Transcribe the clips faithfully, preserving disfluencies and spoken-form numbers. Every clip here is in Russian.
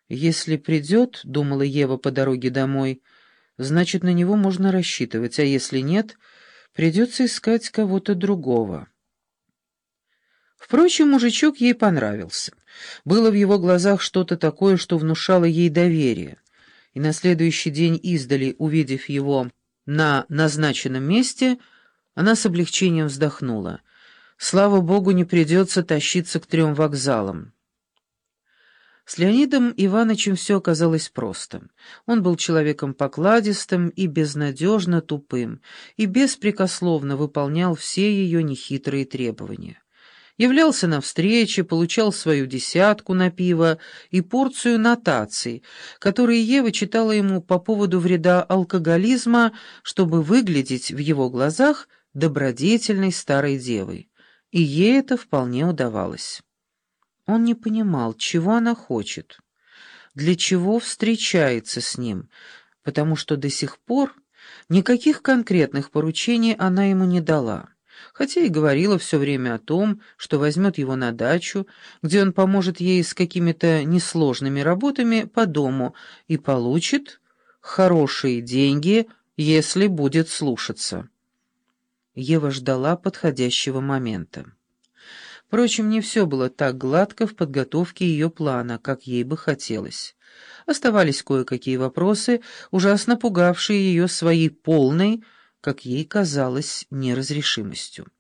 «Если придет, — думала Ева по дороге домой, — значит, на него можно рассчитывать, а если нет, придется искать кого-то другого». Впрочем, мужичок ей понравился. Было в его глазах что-то такое, что внушало ей доверие. И на следующий день издали, увидев его на назначенном месте, она с облегчением вздохнула. Слава богу, не придется тащиться к трем вокзалам. С Леонидом Ивановичем все оказалось просто. Он был человеком покладистым и безнадежно тупым, и беспрекословно выполнял все ее нехитрые требования. Являлся на встрече, получал свою десятку на пиво и порцию нотаций, которые Ева читала ему по поводу вреда алкоголизма, чтобы выглядеть в его глазах добродетельной старой девой. И ей это вполне удавалось. Он не понимал, чего она хочет, для чего встречается с ним, потому что до сих пор никаких конкретных поручений она ему не дала, хотя и говорила все время о том, что возьмет его на дачу, где он поможет ей с какими-то несложными работами по дому и получит хорошие деньги, если будет слушаться. Ева ждала подходящего момента. Впрочем, не все было так гладко в подготовке ее плана, как ей бы хотелось. Оставались кое-какие вопросы, ужасно пугавшие ее своей полной, как ей казалось, неразрешимостью.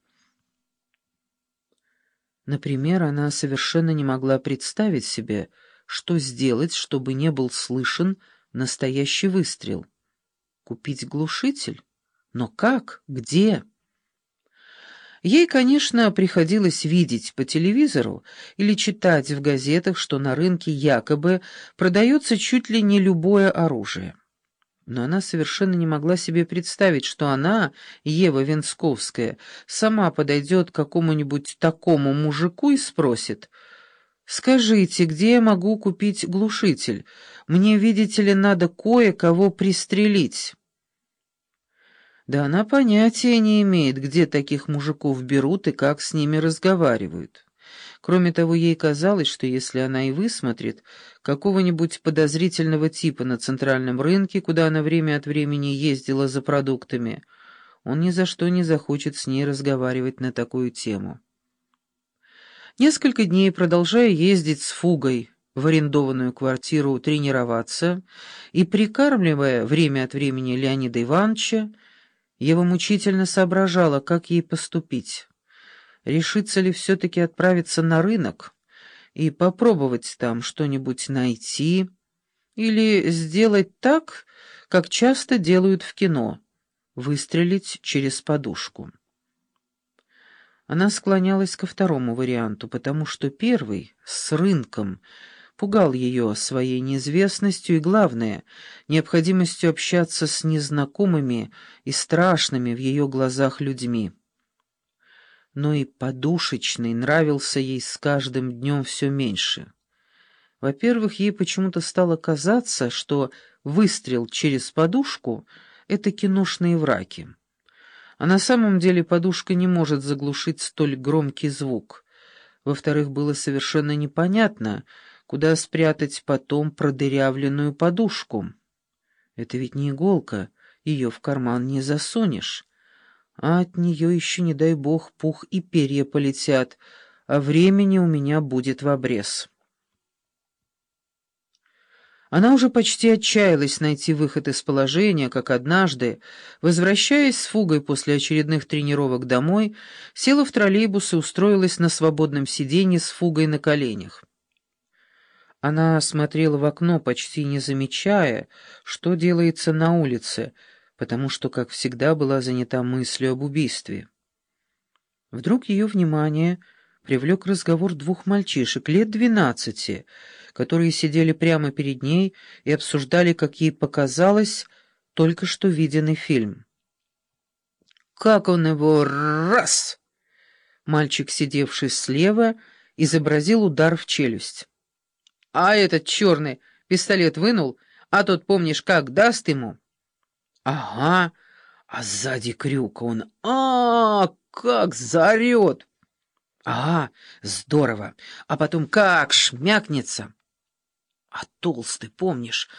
Например, она совершенно не могла представить себе, что сделать, чтобы не был слышен настоящий выстрел. Купить глушитель? Но как? Где? Ей, конечно, приходилось видеть по телевизору или читать в газетах, что на рынке якобы продается чуть ли не любое оружие. Но она совершенно не могла себе представить, что она, Ева Венсковская, сама подойдет к какому-нибудь такому мужику и спросит: «Скажите, где я могу купить глушитель? Мне, видите ли, надо кое-кого пристрелить». Да она понятия не имеет, где таких мужиков берут и как с ними разговаривают. Кроме того, ей казалось, что если она и высмотрит какого-нибудь подозрительного типа на центральном рынке, куда она время от времени ездила за продуктами, он ни за что не захочет с ней разговаривать на такую тему. Несколько дней, продолжая ездить с Фугой в арендованную квартиру тренироваться и прикармливая время от времени Леонида Ивановича, Ева мучительно соображала, как ей поступить. Решится ли все-таки отправиться на рынок и попробовать там что-нибудь найти, или сделать так, как часто делают в кино — выстрелить через подушку. Она склонялась ко второму варианту, потому что первый, с рынком, пугал ее своей неизвестностью и, главное, необходимостью общаться с незнакомыми и страшными в ее глазах людьми. Но и подушечный нравился ей с каждым днем все меньше. Во-первых, ей почему-то стало казаться, что выстрел через подушку — это киношные враки. А на самом деле подушка не может заглушить столь громкий звук. Во-вторых, было совершенно непонятно, куда спрятать потом продырявленную подушку. Это ведь не иголка, ее в карман не засунешь. А от нее еще, не дай бог, пух и перья полетят, а времени у меня будет в обрез. Она уже почти отчаялась найти выход из положения, как однажды, возвращаясь с Фугой после очередных тренировок домой, села в троллейбус и устроилась на свободном сиденье с Фугой на коленях. Она смотрела в окно, почти не замечая, что делается на улице, потому что, как всегда, была занята мыслью об убийстве. Вдруг ее внимание привлек разговор двух мальчишек лет двенадцати, которые сидели прямо перед ней и обсуждали, как ей показалось, только что виденный фильм. «Как он его раз!» Мальчик, сидевший слева, изобразил удар в челюсть. «А этот черный пистолет вынул, а тот, помнишь, как даст ему?» «Ага, а сзади крюк он, а, как заорет!» «Ага, здорово, а потом как шмякнется!» А толстый, помнишь,